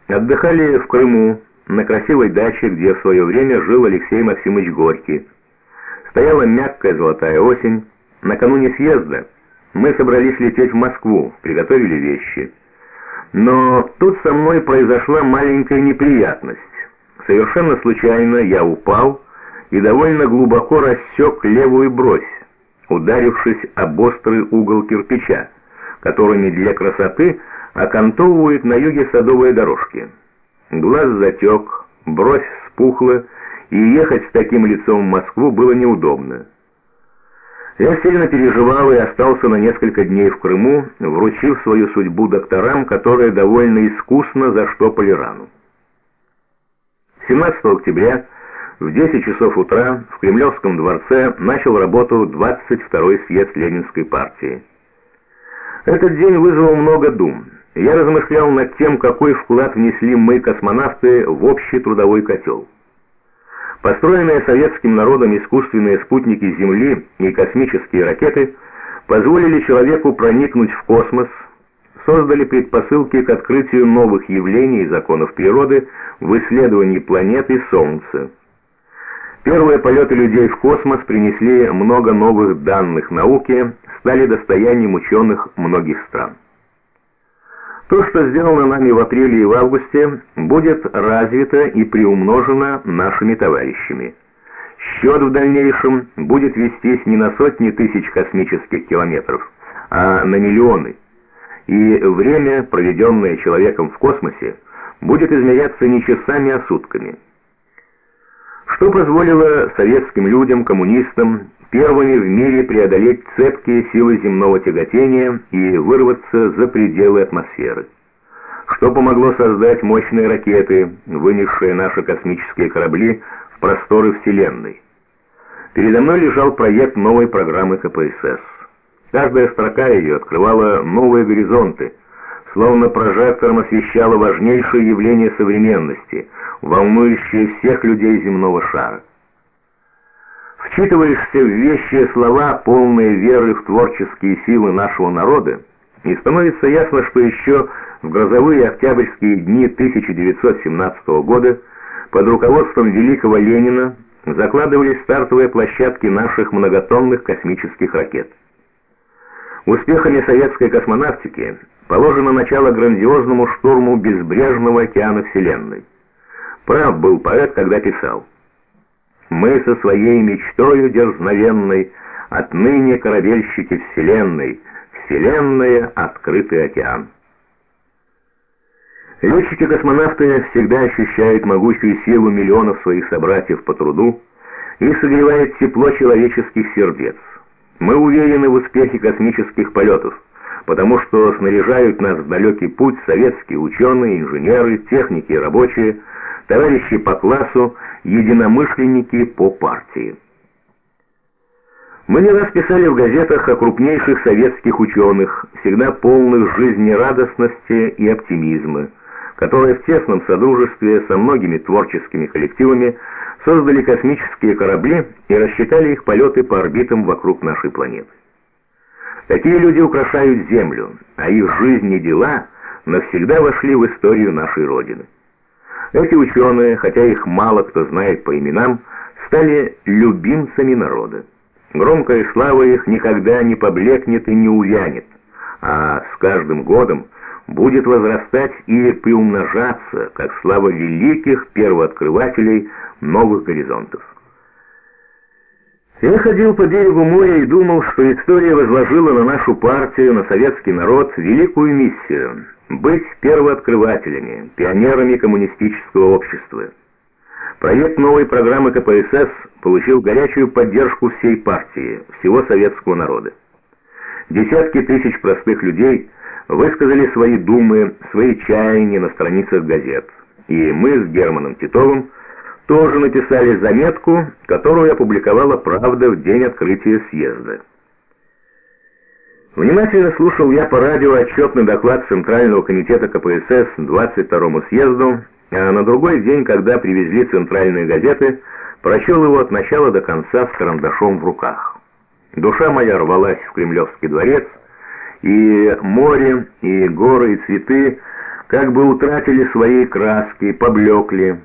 Отдыхали в Крыму, на красивой даче, где в свое время жил Алексей Максимович Горький. Стояла мягкая золотая осень. Накануне съезда мы собрались лететь в Москву, приготовили вещи. Но тут со мной произошла маленькая неприятность. Совершенно случайно я упал и довольно глубоко рассек левую бровь, ударившись об острый угол кирпича, которыми для красоты окантовывают на юге садовые дорожки. Глаз затек, бровь вспухла, и ехать с таким лицом в Москву было неудобно. Я сильно переживал и остался на несколько дней в Крыму, вручив свою судьбу докторам, которые довольно искусно заштопали рану. 17 октября в 10 часов утра в Кремлевском дворце начал работу 22-й съезд Ленинской партии. Этот день вызвал много дум. Я размышлял над тем, какой вклад внесли мы, космонавты, в общий трудовой котел. Построенные советским народом искусственные спутники Земли и космические ракеты позволили человеку проникнуть в космос, создали предпосылки к открытию новых явлений и законов природы в исследовании планет и Солнца. Первые полеты людей в космос принесли много новых данных науке, стали достоянием ученых многих стран. То, что сделано нами в апреле и в августе, будет развито и приумножено нашими товарищами. Счет в дальнейшем будет вестись не на сотни тысяч космических километров, а на миллионы. И время, проведенное человеком в космосе, будет измеряться не часами, а сутками. Что позволило советским людям, коммунистам, первыми в мире преодолеть цепкие силы земного тяготения и вырваться за пределы атмосферы? Что помогло создать мощные ракеты, вынесшие наши космические корабли в просторы Вселенной? Передо мной лежал проект новой программы КПСС. Каждая строка ее открывала новые горизонты, словно прожектором освещала важнейшие явления современности, волнующие всех людей земного шара. Вчитываешься в вещие слова, полные веры в творческие силы нашего народа, и становится ясно, что еще в грозовые октябрьские дни 1917 года под руководством великого Ленина закладывались стартовые площадки наших многотонных космических ракет. Успехами советской космонавтики положено начало грандиозному штурму безбрежного океана Вселенной. Прав был поэт, когда писал: «Мы со своей мечтою дерзновенной отныне корабельщики Вселенной, Вселенная — открытый океан». Летчики-космонавты всегда ощущают могучую силу миллионов своих собратьев по труду и согревают тепло человеческих сердец. Мы уверены в успехе космических полетов, потому что снаряжают нас в далекий путь советские ученые, инженеры, техники и рабочие, товарищи по классу, единомышленники по партии. Мы не раз писали в газетах о крупнейших советских ученых, всегда полных жизнерадостности и оптимизма, которые в тесном содружестве со многими творческими коллективами создали космические корабли и рассчитали их полеты по орбитам вокруг нашей планеты. Такие люди украшают Землю, а их жизнь и дела навсегда вошли в историю нашей Родины. Эти ученые, хотя их мало кто знает по именам, стали любимцами народа. Громкая слава их никогда не поблекнет и не увянет, а с каждым годом будет возрастать и приумножаться, как слава великих первооткрывателей новых горизонтов. Я ходил по берегу моря и думал, что история возложила на нашу партию, на советский народ великую миссию — быть первооткрывателями, пионерами коммунистического общества. Проект новой программы КПСС получил горячую поддержку всей партии, всего советского народа. Десятки тысяч простых людей высказали свои думы, свои чаяния на страницах газет. И мы с Германом Титовым тоже написали заметку, которую опубликовала «Правда» в день открытия съезда. Внимательно слушал я по радио отчетный доклад Центрального комитета КПСС 22-му съезду, а на другой день, когда привезли центральные газеты, прочел его от начала до конца с карандашом в руках. Душа моя рвалась в Кремлевский дворец, и море, и горы, и цветы как бы утратили свои краски, поблекли.